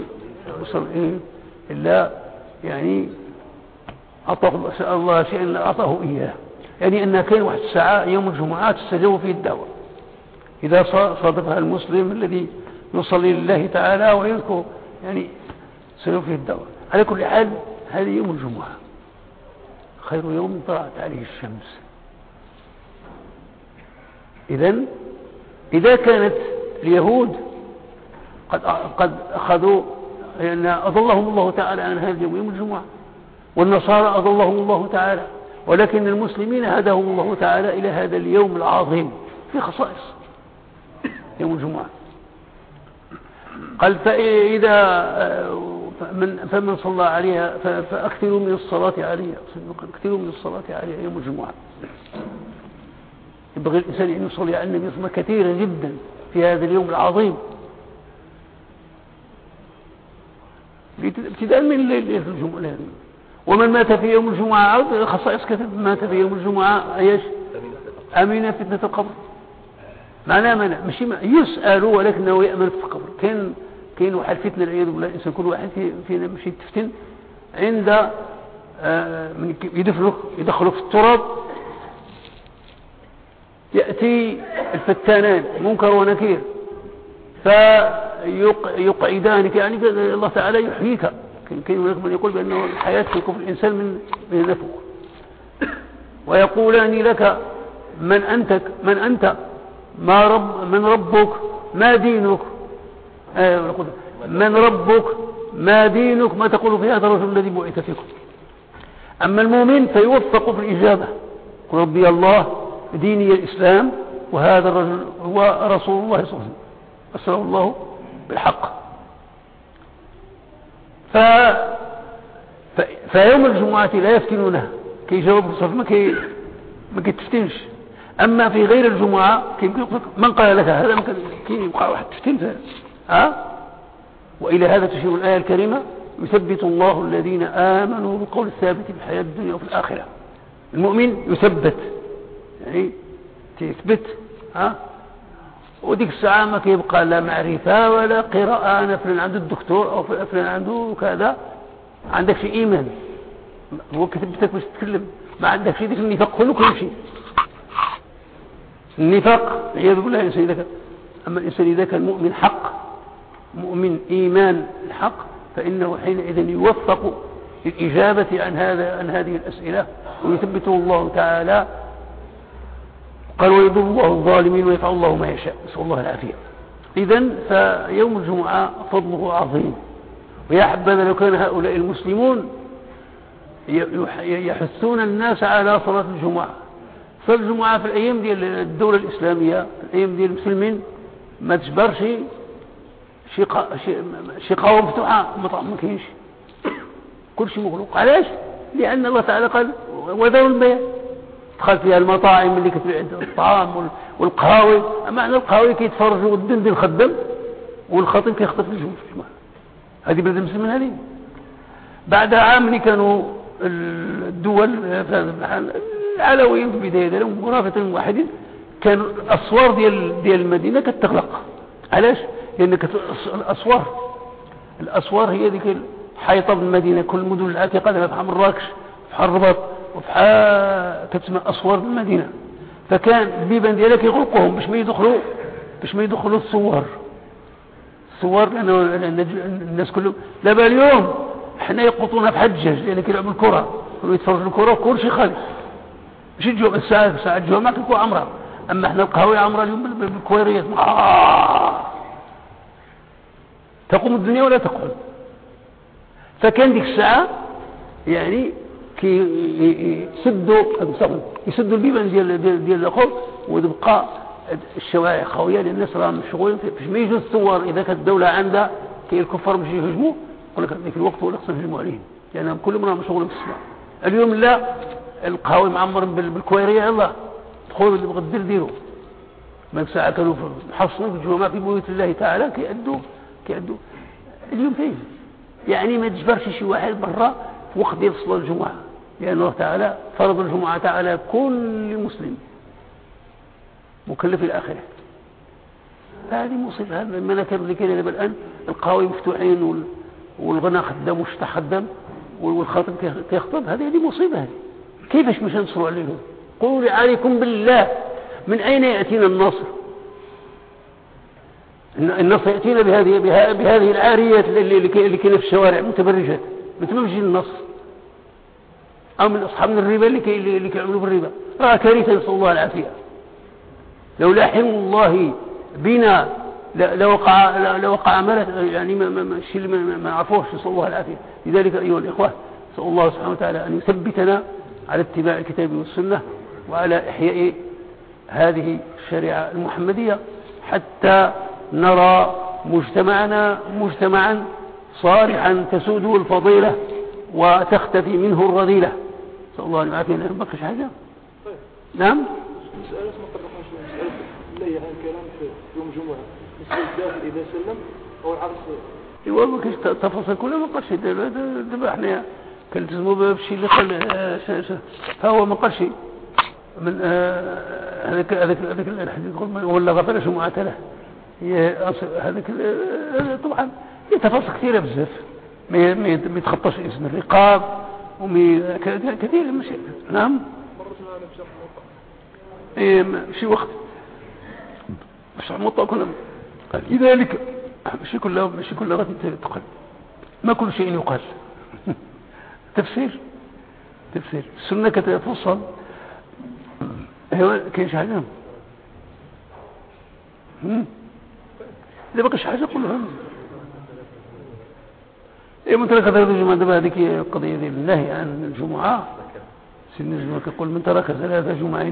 إلا يعني أعطاه الله شيئا أعطاه إياه. يعني أنها كان واحد الساعة يوم الجمعة تستجاب فيه الدعوة إذا صادفها المسلم الذي يصلي لله تعالى ويذكر يعني تستجاب فيه الدعوة. على كل حال هذه يوم الجمعة خير يوم طلعت عليه الشمس. إذن إذا كانت اليهود قد قد أخذوا لأن أضلهم الله تعالى عن هذا اليوم يوم الجمعة والنصارى أضلهم الله تعالى ولكن المسلمين هداهم الله تعالى إلى هذا اليوم العظيم في خصائص يوم الجمعة. قال فإذا فمن, فمن صلى عليها فأكثروا من الصلاة عليها أكثروا من الصلاة عليها يوم الجمعة. يبغي الإنسان أن يصلي على النبي صلى الله عليه وسلم كثيرا جدا في هذا اليوم العظيم ابتداء من ليلة الجمعة. ومن مات في يوم الجمعة خصائص كثيرة. مات في يوم الجمعة ايش أمين فتنة القبر معناه منع مش يسأل ولكنه يأمن في القبر. كان كان واحد فتنة العياذ بالله الإنسان كل واحد فينا مشي تفتن عند آه من يدخله يدخله في التراب يأتي الفتانان منكر ونكير فيقعدانك يعني الله تعالى يحييك. كان هناك من يقول بأنه الحياة في كفر الإنسان من من النفق ويقولان لك من أنت من أنت ما رب من ربك ما دينك آه من ربك ما دينك ما تقول في هذا الرجل الذي بعث فيكم. أما المؤمن فيوفق في الإجابة، قل ربي الله ديني الإسلام وهذا الرجل هو رسول الله صلى الله عليه وسلم أرسله الله بالحق. ف... ف... فيوم الجمعة لا يفتنونه كي يجاوب الصف ما كي ما كي تفتنش. أما في غير الجمعة كي من قال لك هذا كي يبقى واحد تفتن ها. وإلى هذا تشير الآية الكريمة يثبت الله الذين آمنوا بالقول الثابت في الحياة الدنيا وفي الآخرة. المؤمن يثبت يعني تثبت ها. وديك الساعة ما كيبقى لا معرفة ولا قراءة. أنا فلان عنده الدكتور أو فلان عنده كذا، عندك شيء إيمان هو كتبتك باش تتكلم، ما عندك شيء. ديك النفاق كله كل شيء النفاق عياذ بالله. الإنسان إذا كان أما الإنسان إذا كان مؤمن حق، مؤمن إيمان الحق، فإنه حينئذ يوفق للإجابة عن هذا عن هذه الأسئلة ويثبته الله تعالى. قال ويضل الله الظالمين ويفعل الله ما يشاء، نسأل الله العافية. إذن فيوم الجمعة فضله عظيم. ويا حبذا لو كان هؤلاء المسلمون يحثون الناس على صلاة الجمعة. صلاة الجمعة في الأيام ديال الدولة الإسلامية، في الأيام ديال المسلمين ما تجبرش شي قهوة مفتوحة مطعم ما كاينش، كل شيء مغلوق. علاش؟ لأن الله تعالى قال وذروا البيع. دخل فيها المطاعم اللي كتبيع الطعام والقهاوي. معنى القهاوي كيتفرجوا والدندن الخدم والخطيب كيخطف الجمعة. هذه بلاد المسلمين. هذه بعد عام اللي كانوا الدول العلويين في البداية ديالهم مرافقة واحدين، كانوا الأسوار ديال ديال المدينة كتغلق. علاش؟ لأن الأسوار الأسوار هي ذيك حيطة بالمدينة. كل المدن العتيقة بحال مراكش بحال الرباط وبحال كتسمى أسوار بالمدينة. فكان البيبان ديالها كيغلقوهم باش ما يدخلوا باش ما يدخلوا الثوار الثوار لأن الناس كلهم. دابا اليوم حنا يقطونا بحال الدجاج لأن كيلعبوا الكرة ويتفرجوا الكرة وكل شيء خالي. ماشي الجمعة الساعة ساعة الجمعة كتكون عمرها. أما حنا القهوة عمرها اليوم بالكويريات. آه. تقوم الدنيا ولا تقوم. فكان ديك الساعة يعني كي يسدوا يسدوا البيبان ديال ديال ديال الاخر وتبقى الشوارع خاويه لان الناس راهم مشغولين. فاش ما يجوا الثوار اذا كانت الدوله عندها كي الكفار مش يهجموا يقول لك ذيك الوقت ولا خصنا نهجموا عليهم لانهم يعني كلهم راهم مشغولين بالصلاه. اليوم لا، القهاوي معمرين بالكويريه. يلاه دخلوا اللي بغا دير ديروا. ما ساعه كانوا محصنين في الجمعه في بيوت الله تعالى كيعدوا كيعدوا. اليوم فين يعني ما تجبرش شي واحد برا في وقت ديال صلاه الجمعه، لأن الله تعالى فرض الجمعة على كل مسلم مكلف الآخرة. هذه مصيبة. هذا المناكب اللي كاينه دابا الآن القهاوي مفتوحين والغنى خدام والشطح خدام والخاطب كيخطب. هذه هذه مصيبة. هذه كيفاش باش ننصروا عليهم؟ قولوا عليكم بالله من أين يأتينا النصر؟ النصر يأتينا بهذه بهذه العاريات اللي كاينه في الشوارع متبرجات. ما تمشي النصر أو من أصحاب الربا اللي كي اللي كيعملوا بالربا. راه كارثة نسأل الله العافية. لولا حلم الله بنا لوقع لوقع ملك يعني ما ما الشيء اللي ما نعرفوش. نسأل الله العافية. لذلك أيها الإخوة نسأل الله سبحانه وتعالى أن يثبتنا على اتباع الكتاب والسنة وعلى إحياء هذه الشريعة المحمدية حتى نرى مجتمعنا مجتمعا صالحا تسوده الفضيلة وتختفي منه الرذيلة. نسأل الله العافية. لا بقيش حاجة. نعم. مسألة ما قررناش مسألة لا يعني كلام في يوم الجمعة مسألة الداخل إذا سلم أو العرس. إيوا ما كاينش تفاصيل كلها ما قالش. دابا دابا حنا كنلتزموا بالشيء اللي قال فهو ما قالش من هذاك هذاك هذاك الحديث يقول ولا غفر جمعة له. هذاك طبعا في تفاصيل كثيرة بزاف ما يتخطاش اسم الرقاب ومي كثير من الشيء. نعم. ايه شي وقت مش عمطة كنا لذلك ماشي كلها ماشي كلها غادي تقال. ما كل شيء يقال. تفسير تفسير السنة كتفصل. ايوا كاين شي حاجة اذا بقاش حاجة قولها. إيه من ترك ثلاث جمعة دابا هذيك القضية ديال النهي عن الجمعة. سيدنا الجمعة كيقول من ترك ثلاث جمع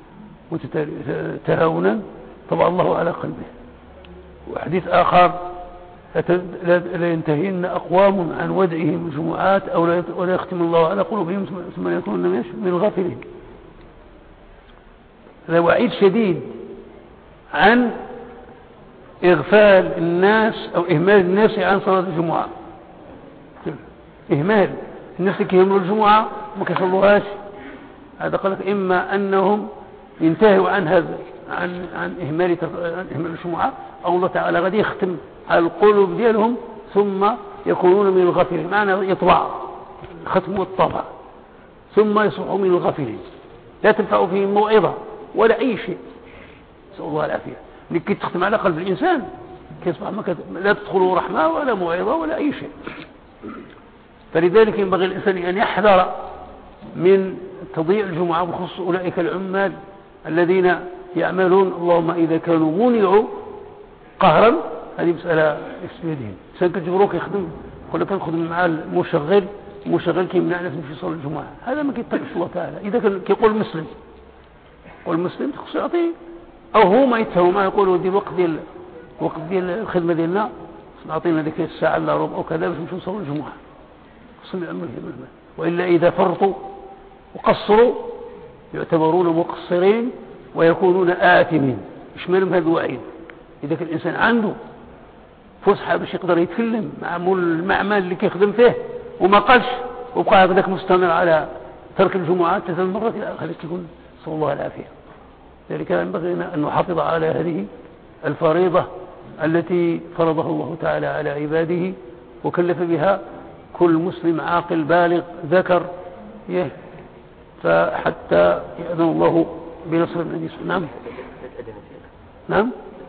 تهاونا طبع الله على قلبه. وحديث آخر لا ينتهين أقوام عن ودعهم الجمعات أو لا يختم الله على قلوبهم ثم يكونون من الغافلين. هذا وعيد شديد عن إغفال الناس أو إهمال الناس عن صلاة الجمعة. إهمال الناس اللي كيهملوا الجمعة ما كيصلوهاش. هذا قال لك إما أنهم ينتهوا عن هذا عن عن إهمال عن إهمال الجمعة، أو الله تعالى غادي يختم على القلوب ديالهم ثم يكونون من الغافلين. معنى يطبع ختم الطبع ثم يصبحوا من الغافلين، لا تنفع فيهم موعظة ولا أي شيء. نسأل الله العافية. لكي تختم على قلب الإنسان كيصبح لا تدخله رحمة ولا موعظة ولا أي شيء. فلذلك ينبغي الإنسان أن يحذر من تضييع الجمعة، بخصوص أولئك العمال الذين يعملون. اللهم إذا كانوا منعوا قهرا هذه مسألة في يدهم. إنسان كتجبروك يخدم يقول لك نخدم مع المشغل، المشغل كيمنعنا في صلاة الجمعة، هذا ما كيتقيش الله تعالى. إذا كان كيقول المسلم يقول المسلم تخص يعطيه، أو هو ما يتفهموا ما يقولوا دي الوقت ديال الوقت ديال الخدمة ديالنا نعطينا ديك الساعة إلا ربع أو كذا باش نمشيو نصلوا الجمعة. وإلا إذا فرطوا وقصروا يعتبرون مقصرين ويكونون آثمين. يشملهم هذا الوعيد. إذا كان الإنسان عنده فسحة باش يقدر يتكلم مع المعمل اللي كيخدم فيه وما قالش وبقى هكذاك مستمر على ترك الجمعات ثلاث مرات إلى آخره يكون صلى الله العافية. لذلك ينبغي أن نحافظ على هذه الفريضة التي فرضها الله تعالى على عباده وكلف بها كل مسلم عاقل بالغ ذكر يه، فحتى يأذن الله بنصر النبي. نعم نعم.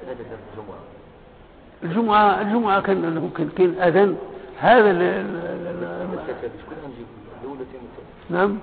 الجمعة الجمعة كان كان أذن هذا ال نعم.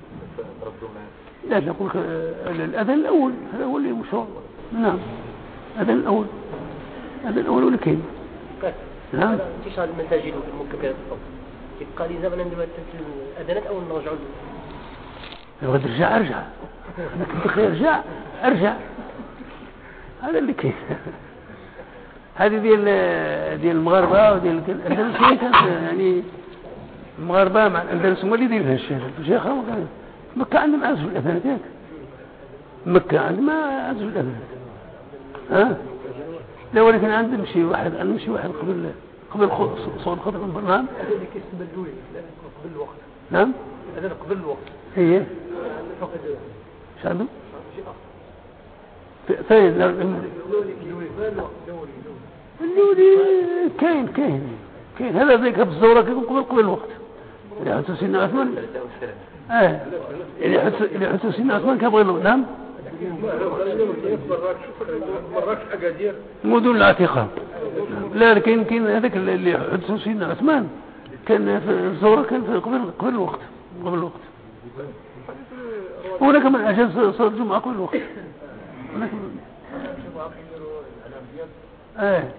لا نقول الأذن الأول هذا هو اللي مشروع. نعم الأذن الأول الأذن الأول ولا كاين. نعم. انتشار المساجد في المكتبات يبقى لي زمن عندما الأذانات أو نرجع لو غادي ارجع ارجع انا كنت خير ارجع ارجع هذا اللي كاين. هذه ديال ديال المغاربه وديال الاندلس يعني المغاربه مع الاندلس هما اللي دايرين الشيخ الشيخ مكه عندهم عزف الاذانات ياك مكه عندهم عزف الاذانات ها لا ولكن عندهم شي واحد عندهم شي واحد قبل قبل صوت خطر البرنامج اللي كيستبدلوا قبل الوقت. نعم هذا قبل الوقت هي ايش عندهم فين اللولي كاين كاين كاين هذا ذيك بالزوره كيكون قبل قبل الوقت اللي حتى سيدنا عثمان اه اللي حتى اللي حتى سيدنا عثمان كيبغي له. نعم مدن الاعتقاد. لا لكن كاين هذاك اللي حدث سيدنا عثمان كان في الزوره كان في قبل قبل الوقت قبل الوقت. هناك من أجل صلاة الجمعة قبل الوقت. هناك من ايه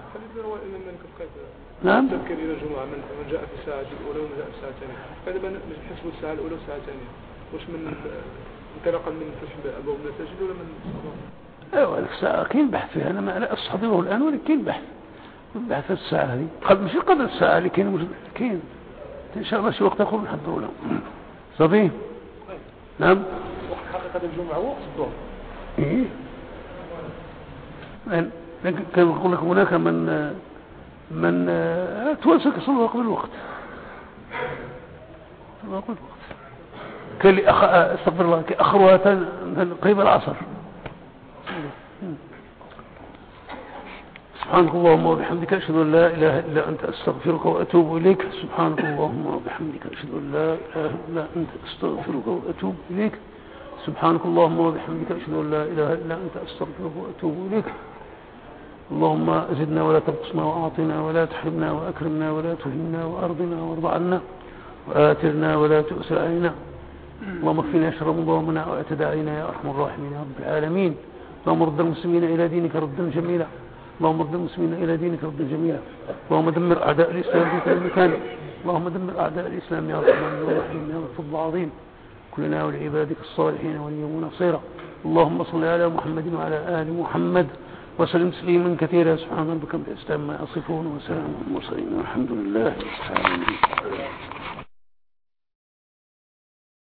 نعم. تذكر إلى الجمعة من جاء في الساعة الأولى ومن جاء في الساعة الثانية. هذا نحسب الساعة الأولى والساعة الثانية. وش من انطلاقا من فتح أبواب المساجد ولا من ايوه الساعة كاين بحث فيها. أنا ما أستحضره الآن ولكن كاين بحث بحث الساعة هذه قبل ماشي قبل الساعة اللي كاين موجود كاين إن شاء الله شي وقت آخر نحضروا لهم صافي. نعم. وقت حقيقة الجمعة وقت الظهر. إيه. لكن كان يقول لك هناك من من توسك صلوا قبل الوقت. صلوا قبل الوقت. كان لي أخ استغفر الله كأخرها قريب العصر. سبحانك اللهم وبحمدك أشهد أن لا إله إلا أنت أستغفرك وأتوب إليك. سبحانك اللهم وبحمدك أشهد أن لا إله إلا أنت أستغفرك وأتوب إليك. سبحانك اللهم وبحمدك أشهد أن لا إله إلا أنت أستغفرك وأتوب إليك. اللهم زدنا ولا تنقصنا وأعطنا ولا تحرمنا وأكرمنا ولا تهنا وأرضنا وارض عنا وآثرنا ولا تؤثر علينا. اللهم اكفنا شر مضامنا واعتدى علينا يا أرحم الراحمين يا رب العالمين. اللهم رد المسلمين إلى دينك ردا جميلا اللهم ارد المسلمين إلى دينك ردا جميلا. اللهم دمر أعداء الإسلام في كل مكان. اللهم دمر أعداء الإسلام يا رحمن يا رحيم يا الفضل العظيم. كلنا ولعبادك الصالحين وليا ونصيرا. اللهم صل على محمد وعلى آل محمد وسلم تسليما كثيرا. سبحان ربك رب العزة عما يصفون وسلام على المرسلين والحمد لله رب العالمين.